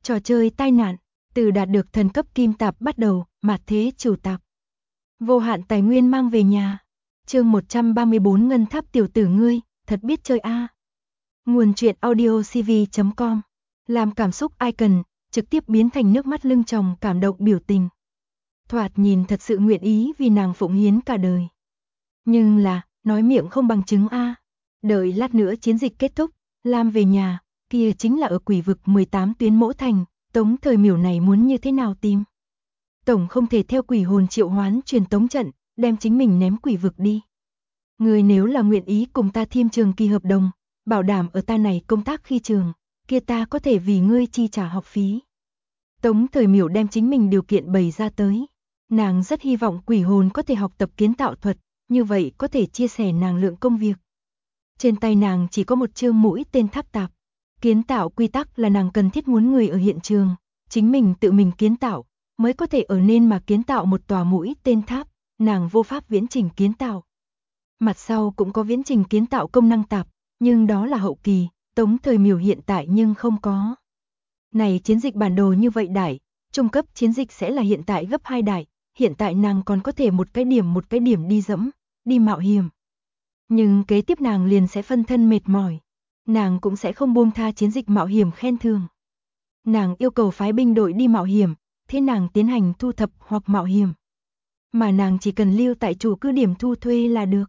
Trò chơi tai nạn, từ đạt được thần cấp kim tạp bắt đầu, mạt thế chủ tạp. Vô hạn tài nguyên mang về nhà. Chương 134 Ngân Tháp tiểu tử ngươi, thật biết chơi a. Nguồn truyện audiocv.com. Làm cảm xúc icon, trực tiếp biến thành nước mắt lưng tròng cảm động biểu tình. Thoạt nhìn thật sự nguyện ý vì nàng phụng hiến cả đời. Nhưng là, nói miệng không bằng chứng a. Đợi lát nữa chiến dịch kết thúc, Lam về nhà, kia chính là ở quỷ vực 18 tuyến mỗ thành, Tống Thời Miểu này muốn như thế nào tìm? Tổng không thể theo quỷ hồn triệu hoán truyền tống trận, đem chính mình ném quỷ vực đi. Người nếu là nguyện ý cùng ta thiêm trường kỳ hợp đồng, bảo đảm ở ta này công tác khi trường, kia ta có thể vì ngươi chi trả học phí. Tống Thời Miểu đem chính mình điều kiện bày ra tới. Nàng rất hy vọng quỷ hồn có thể học tập kiến tạo thuật, như vậy có thể chia sẻ nàng lượng công việc. Trên tay nàng chỉ có một chương mũi tên tháp tạp. Kiến tạo quy tắc là nàng cần thiết muốn người ở hiện trường, chính mình tự mình kiến tạo, mới có thể ở nên mà kiến tạo một tòa mũi tên tháp, nàng vô pháp viễn trình kiến tạo. Mặt sau cũng có viễn trình kiến tạo công năng tạp, nhưng đó là hậu kỳ, Tống Thời Miểu hiện tại nhưng không có. Này chiến dịch bản đồ như vậy đại, trung cấp chiến dịch sẽ là hiện tại gấp 2 đại, hiện tại nàng còn có thể một cái điểm đi dẫm, đi mạo hiểm. Nhưng kế tiếp nàng liền sẽ phân thân mệt mỏi. Nàng cũng sẽ không buông tha chiến dịch mạo hiểm khen thưởng. Nàng yêu cầu phái binh đội đi mạo hiểm, thế nàng tiến hành thu thập hoặc mạo hiểm. Mà nàng chỉ cần lưu tại chủ cứ điểm thu thuê là được.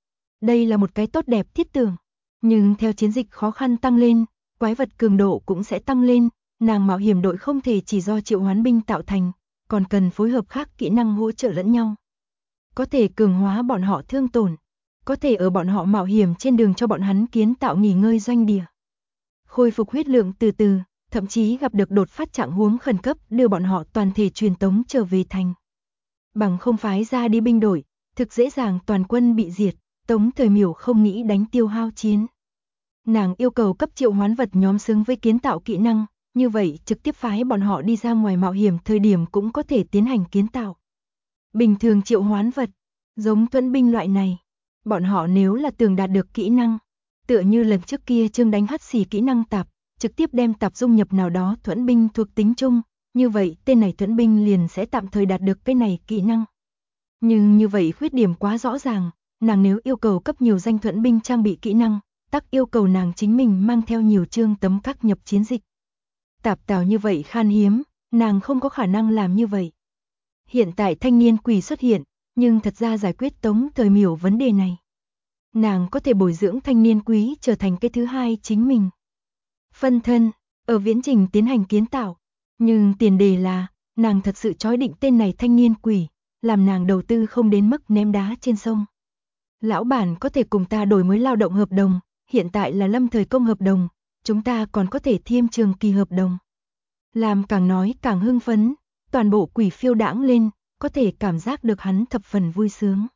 Đây là một cái tốt đẹp thiết tưởng. Nhưng theo chiến dịch khó khăn tăng lên, quái vật cường độ cũng sẽ tăng lên, nàng mạo hiểm đội không thể chỉ do triệu hoán binh tạo thành, còn cần phối hợp khác kỹ năng hỗ trợ lẫn nhau. Có thể cường hóa bọn họ thương tổn. Có thể ở bọn họ mạo hiểm trên đường cho bọn hắn kiến tạo nghỉ ngơi doanh địa. Khôi phục huyết lượng từ từ, thậm chí gặp được đột phát trạng huống khẩn cấp đưa bọn họ toàn thể truyền tống trở về thành. Bằng không phái ra đi binh đội, thực dễ dàng toàn quân bị diệt, Tống Thời Miểu không nghĩ đánh tiêu hao chiến. Nàng yêu cầu cấp triệu hoán vật nhóm xứng với kiến tạo kỹ năng, như vậy trực tiếp phái bọn họ đi ra ngoài mạo hiểm thời điểm cũng có thể tiến hành kiến tạo. Bình thường triệu hoán vật, giống thuẫn binh loại này. Bọn họ nếu là tưởng đạt được kỹ năng, tựa như lần trước kia Trương đánh hắt xì kỹ năng tạp, trực tiếp đem tạp dung nhập nào đó thuẫn binh thuộc tính chung, như vậy tên này thuẫn binh liền sẽ tạm thời đạt được cái này kỹ năng. Nhưng như vậy khuyết điểm quá rõ ràng, nàng nếu yêu cầu cấp nhiều danh thuẫn binh trang bị kỹ năng, tắc yêu cầu nàng chính mình mang theo nhiều chương tấm các nhập chiến dịch. Tạp tào như vậy khan hiếm, nàng không có khả năng làm như vậy. Hiện tại thanh niên quỷ xuất hiện, nhưng thật ra giải quyết Tống Thời Miểu vấn đề này. Nàng có thể bồi dưỡng thanh niên quý trở thành cái thứ hai chính mình. Phân thân, ở viễn trình tiến hành kiến tạo. Nhưng tiền đề là, nàng thật sự chói định tên này thanh niên quỷ, làm nàng đầu tư không đến mức ném đá trên sông. Lão bản có thể cùng ta đổi mới lao động hợp đồng, hiện tại là lâm thời công hợp đồng, chúng ta còn có thể thiêm trường kỳ hợp đồng. Làm càng nói càng hưng phấn, toàn bộ quỷ phiêu đãng lên, có thể cảm giác được hắn thập phần vui sướng.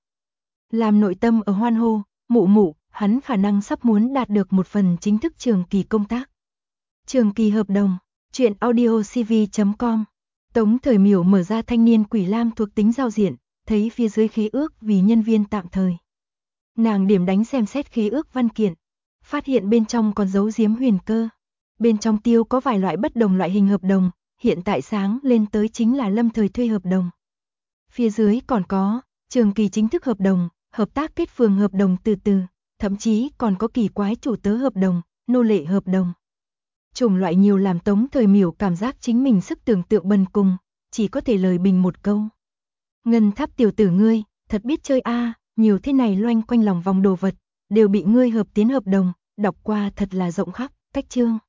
Làm nội tâm ở hoan hô, mụ, hắn khả năng sắp muốn đạt được một phần chính thức trường kỳ công tác. Trường kỳ hợp đồng, truyện audiocv.com. Tống Thời Miểu mở ra thanh niên quỷ lam thuộc tính giao diện, thấy phía dưới khế ước vì nhân viên tạm thời. Nàng điểm đánh xem xét khế ước văn kiện, phát hiện bên trong còn giấu giếm huyền cơ. Bên trong tiêu có vài loại bất đồng loại hình hợp đồng, hiện tại sáng lên tới chính là lâm thời thuê hợp đồng. Phía dưới còn có trường kỳ chính thức hợp đồng, hợp tác kết phường hợp đồng từ từ, thậm chí còn có kỳ quái chủ tớ hợp đồng, nô lệ hợp đồng. Chủng loại nhiều làm Tống Thời Miểu cảm giác chính mình sức tưởng tượng bần cùng, chỉ có thể lời bình một câu. Ngân Tháp tiểu tử ngươi, thật biết chơi a, nhiều thế này loanh quanh lòng vòng đồ vật, đều bị ngươi hợp tiến hợp đồng, đọc qua thật là rộng khắp, cách chương.